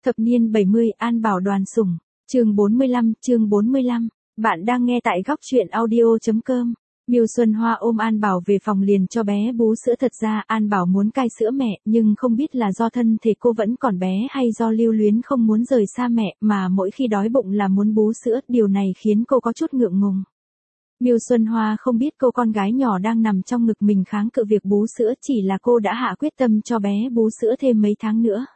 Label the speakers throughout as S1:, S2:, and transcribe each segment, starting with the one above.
S1: Thập niên 70 An Bảo đoàn sủng, chương 45. Bạn đang nghe tại góc truyện audio.com. Miêu Xuân Hoa ôm An Bảo về phòng liền cho bé bú sữa. Thật ra An Bảo muốn cai sữa mẹ, nhưng không biết là do thân thể cô vẫn còn bé hay do lưu luyến không muốn rời xa mẹ, mà mỗi khi đói bụng là muốn bú sữa, điều này khiến cô có chút ngượng ngùng. Miêu Xuân Hoa không biết cô con gái nhỏ đang nằm trong ngực mình kháng cự việc bú sữa, chỉ là cô đã hạ quyết tâm cho bé bú sữa thêm mấy tháng nữa.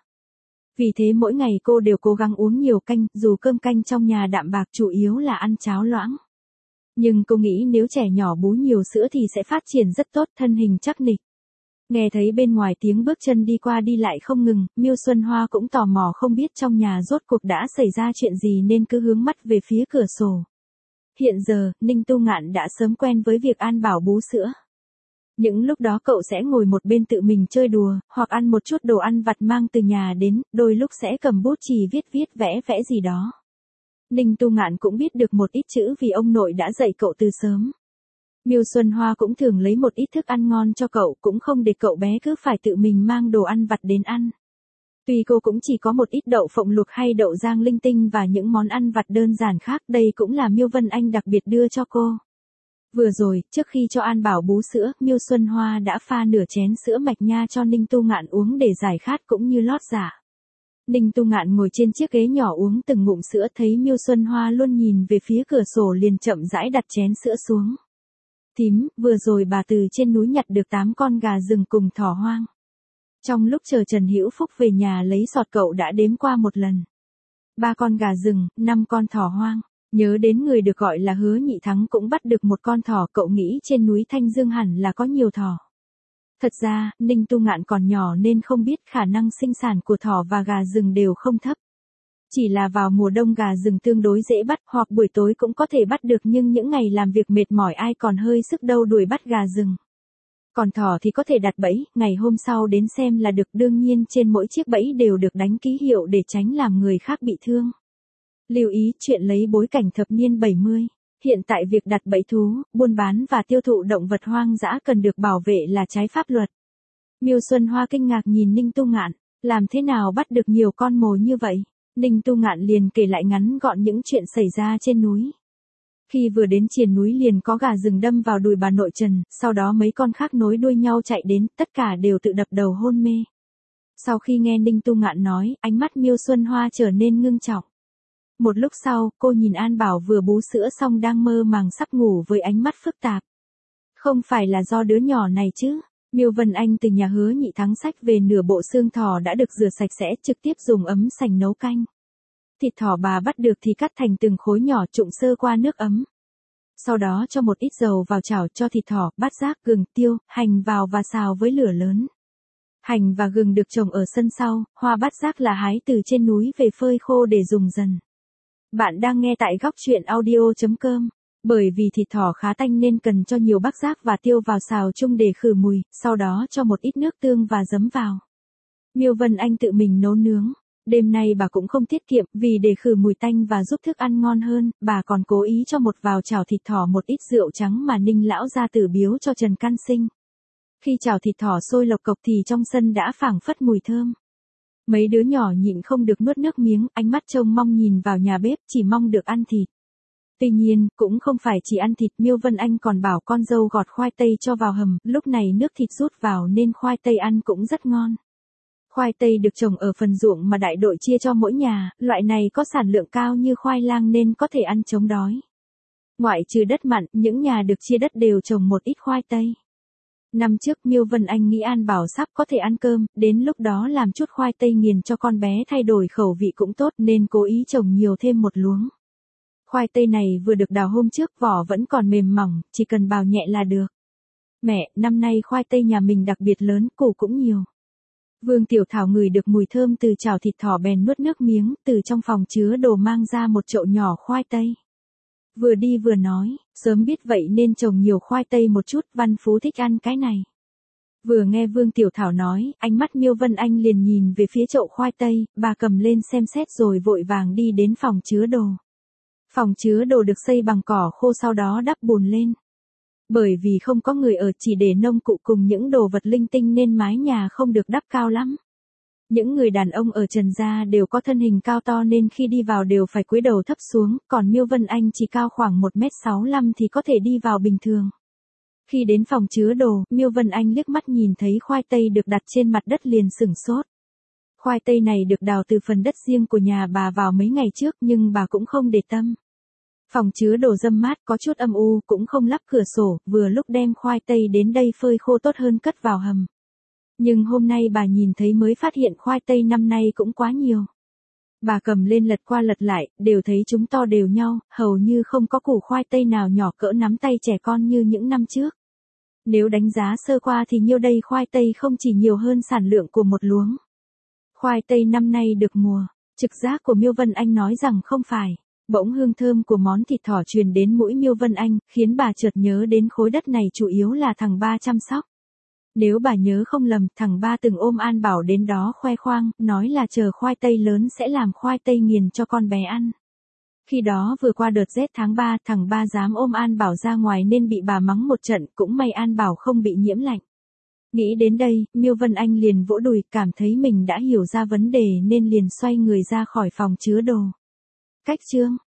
S1: Vì thế mỗi ngày cô đều cố gắng uống nhiều canh, dù cơm canh trong nhà đạm bạc, chủ yếu là ăn cháo loãng. Nhưng cô nghĩ nếu trẻ nhỏ bú nhiều sữa thì sẽ phát triển rất tốt, thân hình chắc nịch. Nghe thấy bên ngoài tiếng bước chân đi qua đi lại không ngừng, Miêu Xuân Hoa cũng tò mò không biết trong nhà rốt cuộc đã xảy ra chuyện gì nên cứ hướng mắt về phía cửa sổ. Hiện giờ, Ninh Tu Ngạn đã sớm quen với việc An Bảo bú sữa. Những lúc đó cậu sẽ ngồi một bên tự mình chơi đùa, hoặc ăn một chút đồ ăn vặt mang từ nhà đến, đôi lúc sẽ cầm bút chì viết vẽ gì đó. Ninh Tu Ngạn cũng biết được một ít chữ vì ông nội đã dạy cậu từ sớm. Miêu Xuân Hoa cũng thường lấy một ít thức ăn ngon cho cậu, cũng không để cậu bé cứ phải tự mình mang đồ ăn vặt đến ăn. Tuy cô cũng chỉ có một ít đậu phộng luộc hay đậu rang linh tinh và những món ăn vặt đơn giản khác, đây cũng là Miêu Vân Anh đặc biệt đưa cho cô. Vừa rồi, trước khi cho An Bảo bú sữa, Miêu Xuân Hoa đã pha nửa chén sữa mạch nha cho Ninh Tu Ngạn uống để giải khát cũng như lót dạ. Ninh Tu Ngạn ngồi trên chiếc ghế nhỏ uống từng ngụm sữa, thấy Miêu Xuân Hoa luôn nhìn về phía cửa sổ liền chậm rãi đặt chén sữa xuống. Thím, vừa rồi bà từ trên núi nhặt được 8 con gà rừng cùng thỏ hoang. Trong lúc chờ Trần Hữu Phúc về nhà lấy sọt cậu đã đếm qua một lần. 3 con gà rừng, 5 con thỏ hoang. Nhớ đến người được gọi là Hứa Nhị Thắng cũng bắt được một con thỏ, cậu nghĩ trên núi Thanh Dương hẳn là có nhiều thỏ. Thật ra, Ninh Tu Ngạn còn nhỏ nên không biết khả năng sinh sản của thỏ và gà rừng đều không thấp. Chỉ là vào mùa đông gà rừng tương đối dễ bắt, hoặc buổi tối cũng có thể bắt được, nhưng những ngày làm việc mệt mỏi ai còn hơi sức đâu đuổi bắt gà rừng. Còn thỏ thì có thể đặt bẫy, ngày hôm sau đến xem là được, đương nhiên trên mỗi chiếc bẫy đều được đánh ký hiệu để tránh làm người khác bị thương. Lưu ý, chuyện lấy bối cảnh thập niên 70. Hiện tại việc đặt bẫy thú, buôn bán và tiêu thụ động vật hoang dã cần được bảo vệ là trái pháp luật. Miêu Xuân Hoa kinh ngạc nhìn Ninh Tu Ngạn, làm thế nào bắt được nhiều con mồi như vậy? Ninh Tu Ngạn liền kể lại ngắn gọn những chuyện xảy ra trên núi. Khi vừa đến triền núi liền có gà rừng đâm vào đùi bà nội Trần, sau đó mấy con khác nối đuôi nhau chạy đến, tất cả đều tự đập đầu hôn mê. Sau khi nghe Ninh Tu Ngạn nói, ánh mắt Miêu Xuân Hoa trở nên ngưng trọng. Một lúc sau, cô nhìn An Bảo vừa bú sữa xong đang mơ màng sắp ngủ với ánh mắt phức tạp. Không phải là do đứa nhỏ này chứ? Miêu Vân Anh từ nhà Hứa Nhị Thắng xách về nửa bộ xương thỏ đã được rửa sạch sẽ, trực tiếp dùng ấm sành nấu canh. Thịt thỏ bà bắt được thì cắt thành từng khối nhỏ, trụng sơ qua nước ấm. Sau đó cho một ít dầu vào chảo, cho thịt thỏ, bát giác, gừng, tiêu, hành vào và xào với lửa lớn. Hành và gừng được trồng ở sân sau, hoa bát giác là hái từ trên núi về phơi khô để dùng dần. Bạn đang nghe tại góc truyện audio.com. Bởi vì thịt thỏ khá tanh nên cần cho nhiều bát giác và tiêu vào xào chung để khử mùi, sau đó cho một ít nước tương và giấm vào. Miêu Vân Anh tự mình nấu nướng. Đêm nay bà cũng không tiết kiệm, vì để khử mùi tanh và giúp thức ăn ngon hơn, bà còn cố ý cho một vào chảo thịt thỏ một ít rượu trắng mà Ninh lão gia tử biếu cho Trần Can Sinh. Khi chảo thịt thỏ sôi lộc cộc thì trong sân đã phảng phất mùi thơm. Mấy đứa nhỏ nhịn không được nuốt nước miếng, ánh mắt trông mong nhìn vào nhà bếp, chỉ mong được ăn thịt. Tuy nhiên, cũng không phải chỉ ăn thịt, Miêu Vân Anh còn bảo con dâu gọt khoai tây cho vào hầm, lúc này nước thịt rút vào nên khoai tây ăn cũng rất ngon. Khoai tây được trồng ở phần ruộng mà đại đội chia cho mỗi nhà, loại này có sản lượng cao như khoai lang nên có thể ăn chống đói. Ngoại trừ đất mặn, những nhà được chia đất đều trồng một ít khoai tây. Năm trước Miêu Vân Anh nghĩ An Bảo sắp có thể ăn cơm, đến lúc đó làm chút khoai tây nghiền cho con bé thay đổi khẩu vị cũng tốt nên cố ý trồng nhiều thêm một luống. Khoai tây này vừa được đào hôm trước, vỏ vẫn còn mềm mỏng, chỉ cần bào nhẹ là được. Mẹ, năm nay khoai tây nhà mình đặc biệt lớn, củ cũng nhiều. Vương Tiểu Thảo ngửi được mùi thơm từ chảo thịt thỏ bèn nuốt nước miếng, từ trong phòng chứa đồ mang ra một chậu nhỏ khoai tây. Vừa đi vừa nói, sớm biết vậy nên trồng nhiều khoai tây một chút, Văn Phú thích ăn cái này. Vừa nghe Vương Tiểu Thảo nói, ánh mắt Miêu Vân Anh liền nhìn về phía chậu khoai tây, bà cầm lên xem xét rồi vội vàng đi đến phòng chứa đồ. Phòng chứa đồ được xây bằng cỏ khô sau đó đắp bùn lên. Bởi vì không có người ở, chỉ để nông cụ cùng những đồ vật linh tinh nên mái nhà không được đắp cao lắm. Những người đàn ông ở Trần gia đều có thân hình cao to nên khi đi vào đều phải cúi đầu thấp xuống, còn Miêu Vân Anh chỉ cao khoảng 1m65 thì có thể đi vào bình thường. Khi đến phòng chứa đồ, Miêu Vân Anh liếc mắt nhìn thấy khoai tây được đặt trên mặt đất liền sửng sốt. Khoai tây này được đào từ phần đất riêng của nhà bà vào mấy ngày trước nhưng bà cũng không để tâm. Phòng chứa đồ râm mát có chút âm u, cũng không lắp cửa sổ, vừa lúc đem khoai tây đến đây phơi khô tốt hơn cất vào hầm. Nhưng hôm nay bà nhìn thấy mới phát hiện khoai tây năm nay cũng quá nhiều. Bà cầm lên lật qua lật lại, đều thấy chúng to đều nhau, hầu như không có củ khoai tây nào nhỏ cỡ nắm tay trẻ con như những năm trước. Nếu đánh giá sơ qua thì nhiêu đây khoai tây không chỉ nhiều hơn sản lượng của một luống. Khoai tây năm nay được mùa, trực giác của Miêu Vân Anh nói rằng không phải. Bỗng hương thơm của món thịt thỏ truyền đến mũi Miêu Vân Anh, khiến bà chợt nhớ đến khối đất này chủ yếu là thằng Ba chăm sóc. Nếu bà nhớ không lầm, thằng Ba từng ôm An Bảo đến đó khoe khoang, nói là chờ khoai tây lớn sẽ làm khoai tây nghiền cho con bé ăn. Khi đó vừa qua đợt rét tháng 3, thằng Ba dám ôm An Bảo ra ngoài nên bị bà mắng một trận, cũng may An Bảo không bị nhiễm lạnh. Nghĩ đến đây, Miêu Vân Anh liền vỗ đùi, cảm thấy mình đã hiểu ra vấn đề nên liền xoay người ra khỏi phòng chứa đồ. Cách chương